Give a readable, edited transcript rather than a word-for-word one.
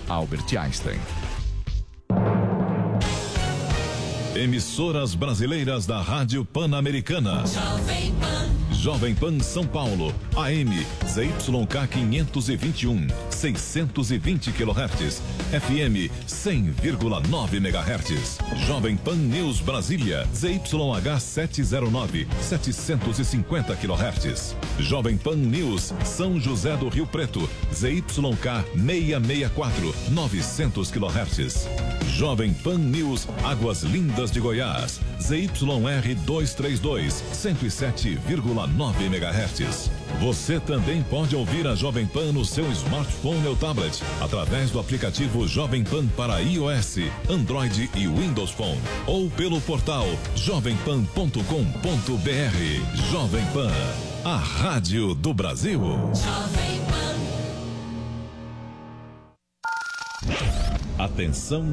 Albert Einstein. Emissoras brasileiras da Rádio Pan-Americana. Jovem Pan São Paulo, AM, ZYK 521, 620 kHz, FM 100,9 MHz. Jovem Pan News Brasília, ZYH 709, 750 kHz. Jovem Pan News São José do Rio Preto, ZYK 664, 900 kHz. Jovem Pan News Águas Lindas de Goiás, ZYR 232, 107,9 MHz. Você também pode ouvir a Jovem Pan no seu smartphone ou tablet, através do aplicativo Jovem Pan para iOS, Android e Windows Phone, ou pelo portal jovempan.com.br. Jovem Pan, a rádio do Brasil. Jovem Pan. Atenção,